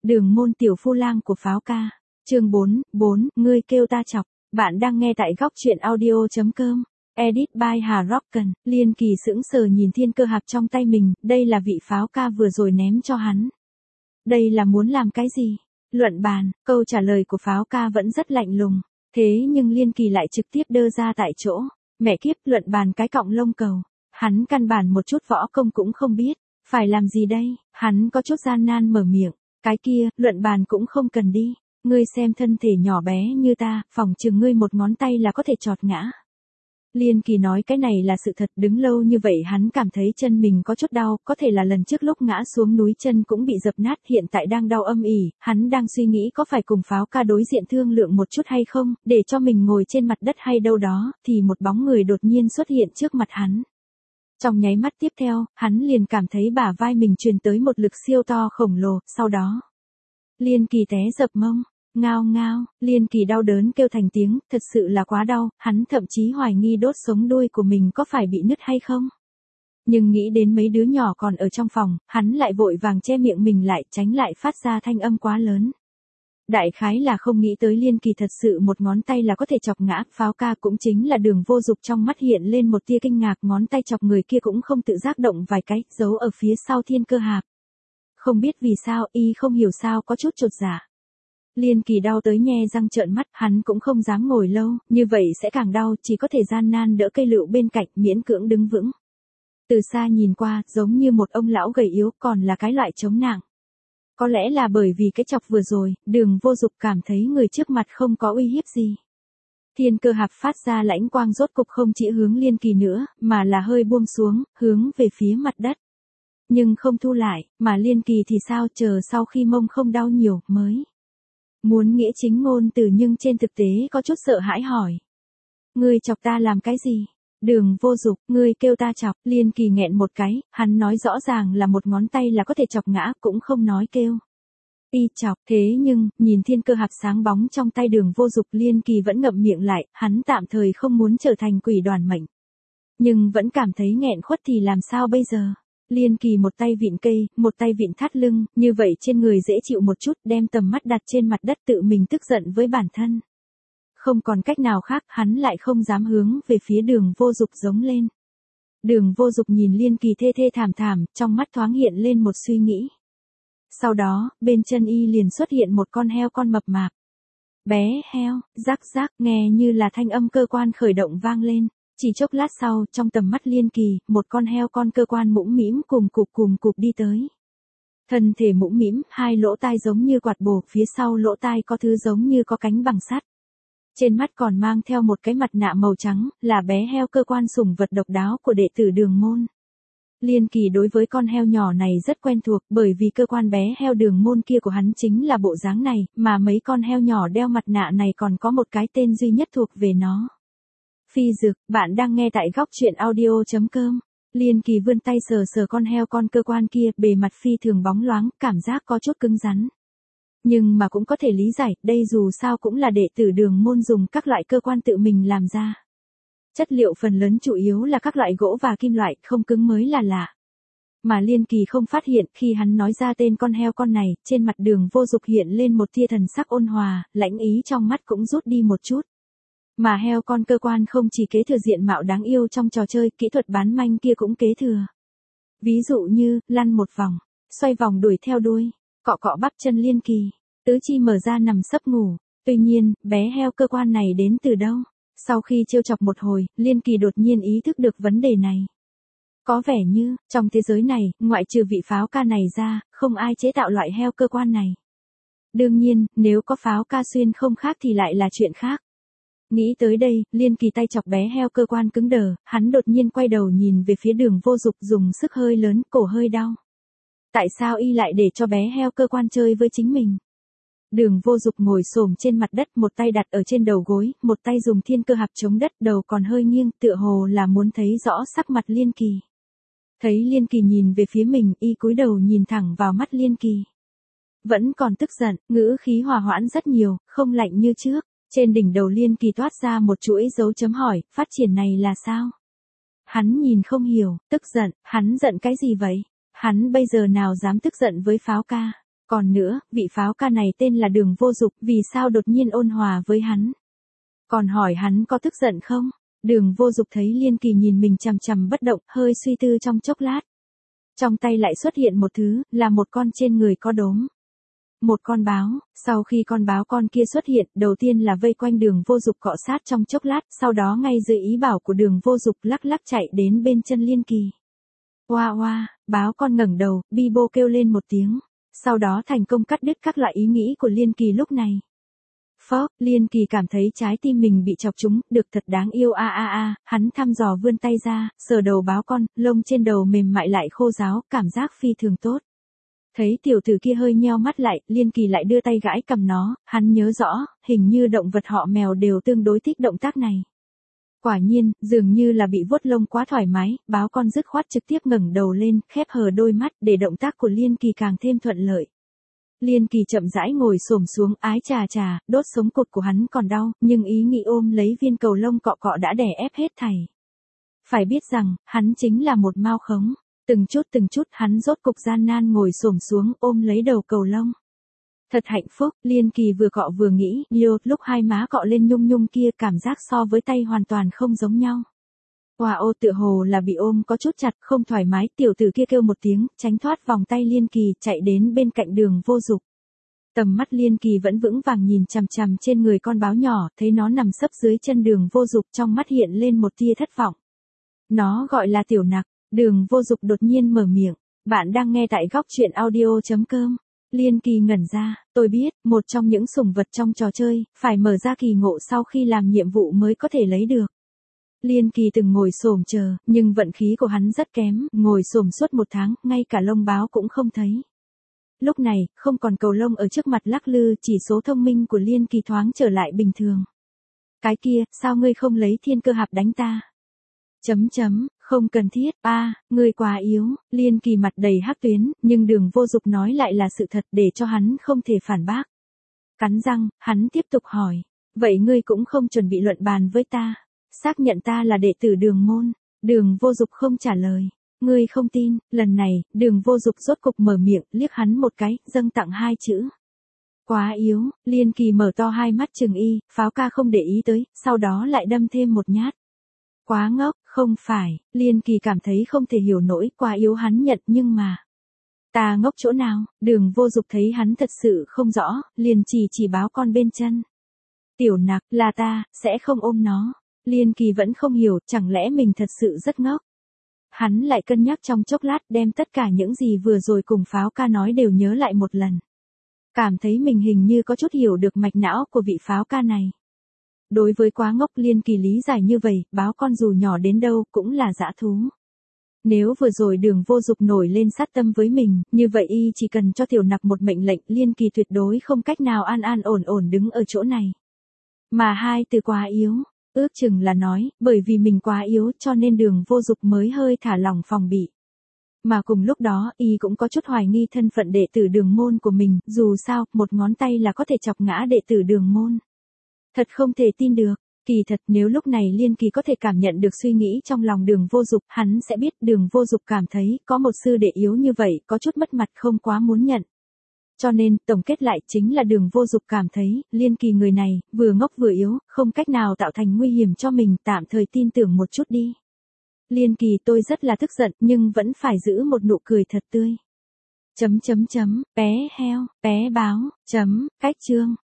Đường môn tiểu phu lang của Pháo ca. Chương 4, ngươi kêu ta chọc. Bạn đang nghe tại góc truyện audio.com. Edit by Hà Rocken. Liên Kỳ sững sờ nhìn thiên cơ hạp trong tay mình, đây là vị Pháo ca vừa rồi ném cho hắn. Đây là muốn làm cái gì? Luận bàn, câu trả lời của Pháo ca vẫn rất lạnh lùng. Thế nhưng Liên Kỳ lại trực tiếp đơ ra tại chỗ. Mẹ kiếp, luận bàn cái cọng lông cầu. Hắn căn bản một chút võ công cũng không biết. Phải làm gì đây? Hắn có chút gian nan mở miệng. Cái kia, luận bàn cũng không cần đi. Ngươi xem thân thể nhỏ bé như ta, phỏng chừng ngươi một ngón tay là có thể chọt ngã. Liên Kỳ nói cái này là sự thật, đứng lâu như vậy hắn cảm thấy chân mình có chút đau, có thể là lần trước lúc ngã xuống núi chân cũng bị dập nát, hiện tại đang đau âm ỉ, hắn đang suy nghĩ có phải cùng Pháo ca đối diện thương lượng một chút hay không, để cho mình ngồi trên mặt đất hay đâu đó, thì một bóng người đột nhiên xuất hiện trước mặt hắn. Trong nháy mắt tiếp theo, hắn liền cảm thấy bả vai mình truyền tới một lực siêu to khổng lồ, sau đó Liên Kỳ té dập mông, ngao ngao, Liên Kỳ đau đớn kêu thành tiếng, thật sự là quá đau, hắn thậm chí hoài nghi đốt sống đuôi của mình có phải bị nứt hay không. Nhưng nghĩ đến mấy đứa nhỏ còn ở trong phòng, hắn lại vội vàng che miệng mình lại, tránh lại phát ra thanh âm quá lớn. Đại khái là không nghĩ tới Liên Kỳ thật sự một ngón tay là có thể chọc ngã, Pháo ca cũng chính là Đường Vô Dục trong mắt hiện lên một tia kinh ngạc, ngón tay chọc người kia cũng không tự giác động vài cái, giấu ở phía sau thiên cơ hạp. Không biết vì sao, y không hiểu sao có chút chột dạ. Liên Kỳ đau tới nhe răng trợn mắt, hắn cũng không dám ngồi lâu, như vậy sẽ càng đau, chỉ có thể gian nan đỡ cây lựu bên cạnh, miễn cưỡng đứng vững. Từ xa nhìn qua, giống như một ông lão gầy yếu, còn là cái loại chống nặng. Có lẽ là bởi vì cái chọc vừa rồi, Đường Vô Dục cảm thấy người trước mặt không có uy hiếp gì. Thiên cơ hạp phát ra lãnh quang rốt cục không chỉ hướng Liên Kỳ nữa, mà là hơi buông xuống, hướng về phía mặt đất. Nhưng không thu lại, mà Liên Kỳ thì sao, chờ sau khi mông không đau nhiều, mới muốn nghĩa chính ngôn từ, nhưng trên thực tế có chút sợ hãi hỏi. Ngươi chọc ta làm cái gì? Đường Vô Dục, ngươi kêu ta chọc, Liên Kỳ nghẹn một cái, hắn nói rõ ràng là một ngón tay là có thể chọc ngã, cũng không nói kêu. Y chọc, thế nhưng, nhìn thiên cơ hạp sáng bóng trong tay Đường Vô Dục, Liên Kỳ vẫn ngậm miệng lại, hắn tạm thời không muốn trở thành quỷ đoàn mệnh. Nhưng vẫn cảm thấy nghẹn khuất thì làm sao bây giờ? Liên Kỳ một tay vịn cây, một tay vịn thắt lưng, như vậy trên người dễ chịu một chút, đem tầm mắt đặt trên mặt đất, tự mình tức giận với bản thân. Không còn cách nào khác, hắn lại không dám hướng về phía Đường Vô Dục giống lên. Đường Vô Dục nhìn Liên Kỳ thê thê thảm thảm, trong mắt thoáng hiện lên một suy nghĩ. Sau đó, bên chân y liền xuất hiện một con heo con mập mạp. Bé heo, rắc rắc, nghe như là thanh âm cơ quan khởi động vang lên. Chỉ chốc lát sau, trong tầm mắt Liên Kỳ, một con heo con cơ quan mũm mĩm cùng cụp đi tới. Thân thể mũm mĩm, hai lỗ tai giống như quạt bổ, phía sau lỗ tai có thứ giống như có cánh bằng sắt. Trên mắt còn mang theo một cái mặt nạ màu trắng, là bé heo cơ quan sủng vật độc đáo của đệ tử Đường môn. Liên Kỳ đối với con heo nhỏ này rất quen thuộc, bởi vì cơ quan bé heo Đường môn kia của hắn chính là bộ dáng này, mà mấy con heo nhỏ đeo mặt nạ này còn có một cái tên duy nhất thuộc về nó. Phi Dực, bạn đang nghe tại góc truyện audio.com. Liên Kỳ vươn tay sờ sờ con heo con cơ quan kia, bề mặt phi thường bóng loáng, cảm giác có chút cứng rắn. Nhưng mà cũng có thể lý giải, đây dù sao cũng là đệ tử Đường môn dùng các loại cơ quan tự mình làm ra. Chất liệu phần lớn chủ yếu là các loại gỗ và kim loại, không cứng mới là lạ. Mà Liên Kỳ không phát hiện, khi hắn nói ra tên con heo con này, trên mặt Đường Vô Dục hiện lên một tia thần sắc ôn hòa, lãnh ý trong mắt cũng rút đi một chút. Mà heo con cơ quan không chỉ kế thừa diện mạo đáng yêu trong trò chơi, kỹ thuật bán manh kia cũng kế thừa. Ví dụ như, lăn một vòng, xoay vòng đuổi theo đuôi, cọ cọ bắp chân Liên Kỳ, tứ chi mở ra nằm sấp ngủ. Tuy nhiên, bé heo cơ quan này đến từ đâu? Sau khi trêu chọc một hồi, Liên Kỳ đột nhiên ý thức được vấn đề này. Có vẻ như, trong thế giới này, ngoại trừ vị Pháo ca này ra, không ai chế tạo loại heo cơ quan này. Đương nhiên, nếu có Pháo ca xuyên không khác thì lại là chuyện khác. Nghĩ tới đây, Liên Kỳ tay chọc bé heo cơ quan cứng đờ, hắn đột nhiên quay đầu nhìn về phía Đường Vô Dục, dùng sức hơi lớn, cổ hơi đau. Tại sao y lại để cho bé heo cơ quan chơi với chính mình? Đường Vô Dục ngồi xổm trên mặt đất, một tay đặt ở trên đầu gối, một tay dùng thiên cơ hạp chống đất, đầu còn hơi nghiêng, tựa hồ là muốn thấy rõ sắc mặt Liên Kỳ. Thấy Liên Kỳ nhìn về phía mình, y cúi đầu nhìn thẳng vào mắt Liên Kỳ. Vẫn còn tức giận, ngữ khí hòa hoãn rất nhiều, không lạnh như trước. Trên đỉnh đầu Liên Kỳ toát ra một chuỗi dấu chấm hỏi, phát triển này là sao? Hắn nhìn không hiểu, tức giận, hắn giận cái gì vậy? Hắn bây giờ nào dám tức giận với Pháo ca? Còn nữa, vị pháo ca này tên là Đường Vô Dục, vì sao đột nhiên ôn hòa với hắn? Còn hỏi hắn có tức giận không? Đường Vô Dục thấy Liên Kỳ nhìn mình chằm chằm bất động, hơi suy tư trong chốc lát. Trong tay lại xuất hiện một thứ, là một con trên người có đốm. Một con báo, sau khi con báo con kia xuất hiện, đầu tiên là vây quanh Đường Vô Dục cọ sát trong chốc lát, sau đó ngay dưới ý bảo của Đường Vô Dục lắc lắc chạy đến bên chân Liên Kỳ. Oa oa, báo con ngẩng đầu, bi bô kêu lên một tiếng, sau đó thành công cắt đứt các loại ý nghĩ của Liên Kỳ lúc này. Phó, Liên Kỳ cảm thấy trái tim mình bị chọc trúng, được thật đáng yêu hắn thăm dò vươn tay ra, sờ đầu báo con, lông trên đầu mềm mại lại khô ráo, cảm giác phi thường tốt. Thấy tiểu tử kia hơi nheo mắt lại, Liên Kỳ lại đưa tay gãi cầm nó, hắn nhớ rõ, hình như động vật họ mèo đều tương đối thích động tác này. Quả nhiên, dường như là bị vuốt lông quá thoải mái, báo con dứt khoát trực tiếp ngẩng đầu lên, khép hờ đôi mắt để động tác của Liên Kỳ càng thêm thuận lợi. Liên Kỳ chậm rãi ngồi xổm xuống, ái chà chà, đốt sống cột của hắn còn đau, nhưng ý nghĩ ôm lấy viên cầu lông cọ cọ đã đè ép hết thảy. Phải biết rằng, hắn chính là một mao khống. Từng chút hắn rốt cục gian nan ngồi xổm xuống ôm lấy đầu cầu lông. Thật hạnh phúc, Liên Kỳ vừa cọ vừa nghĩ, lúc hai má cọ lên nhung nhung kia cảm giác so với tay hoàn toàn không giống nhau. Wow, tựa hồ là bị ôm có chút chặt, không thoải mái, tiểu tử kia kêu một tiếng, tránh thoát vòng tay Liên Kỳ, chạy đến bên cạnh Đường Vô Dục. Tầm mắt Liên Kỳ vẫn vững vàng nhìn chằm chằm trên người con báo nhỏ, thấy nó nằm sấp dưới chân Đường Vô Dục, trong mắt hiện lên một tia thất vọng. Nó gọi là Tiểu Nặc. Đường Vô Dục đột nhiên mở miệng, bạn đang nghe tại góc truyện audio.com. Liên Kỳ ngẩn ra, tôi biết, một trong những sủng vật trong trò chơi, phải mở ra kỳ ngộ sau khi làm nhiệm vụ mới có thể lấy được. Liên Kỳ từng ngồi xổm chờ, nhưng vận khí của hắn rất kém, ngồi xổm suốt 1 tháng, ngay cả lông báo cũng không thấy. Lúc này, không còn cầu lông ở trước mặt lắc lư, chỉ số thông minh của Liên Kỳ thoáng trở lại bình thường. Cái kia, sao ngươi không lấy thiên cơ hạp đánh ta? Không cần thiết, ngươi quá yếu, Liên Kỳ mặt đầy hắc tuyến, nhưng Đường Vô Dục nói lại là sự thật để cho hắn không thể phản bác. Cắn răng, hắn tiếp tục hỏi, vậy ngươi cũng không chuẩn bị luận bàn với ta, xác nhận ta là đệ tử Đường môn. Đường Vô Dục không trả lời, ngươi không tin, lần này, Đường Vô Dục rốt cục mở miệng, liếc hắn một cái, dâng tặng 2 chữ. Quá yếu, Liên Kỳ mở to hai mắt trừng y, pháo ca không để ý tới, sau đó lại đâm thêm một nhát. Quá ngốc, không phải, Liên Kỳ cảm thấy không thể hiểu nổi, quá yếu hắn nhận nhưng mà. Ta ngốc chỗ nào, Đường Vô Dục thấy hắn thật sự không rõ, liền chỉ báo con bên chân. Tiểu Nặc, là ta, sẽ không ôm nó. Liên Kỳ vẫn không hiểu, chẳng lẽ mình thật sự rất ngốc. Hắn lại cân nhắc trong chốc lát đem tất cả những gì vừa rồi cùng pháo ca nói đều nhớ lại một lần. Cảm thấy mình hình như có chút hiểu được mạch não của vị pháo ca này. Đối với quá ngốc Liên Kỳ lý giải như vậy, báo con dù nhỏ đến đâu cũng là dã thú. Nếu vừa rồi Đường Vô Dục nổi lên sát tâm với mình, như vậy y chỉ cần cho Tiểu Nặc một mệnh lệnh, Liên Kỳ tuyệt đối không cách nào an ổn đứng ở chỗ này. Mà 2 từ quá yếu, ước chừng là nói, bởi vì mình quá yếu cho nên Đường Vô Dục mới hơi thả lỏng phòng bị. Mà cùng lúc đó, y cũng có chút hoài nghi thân phận đệ tử Đường môn của mình, dù sao, một ngón tay là có thể chọc ngã đệ tử Đường môn. Thật không thể tin được, kỳ thật nếu lúc này Liên Kỳ có thể cảm nhận được suy nghĩ trong lòng Đường Vô Dục, hắn sẽ biết Đường Vô Dục cảm thấy có một sư đệ yếu như vậy, có chút mất mặt không quá muốn nhận. Cho nên, tổng kết lại chính là Đường Vô Dục cảm thấy, Liên Kỳ người này, vừa ngốc vừa yếu, không cách nào tạo thành nguy hiểm cho mình, tạm thời tin tưởng một chút đi. Liên Kỳ tôi rất là tức giận, nhưng vẫn phải giữ một nụ cười thật tươi. Bé heo, bé báo, cách chương.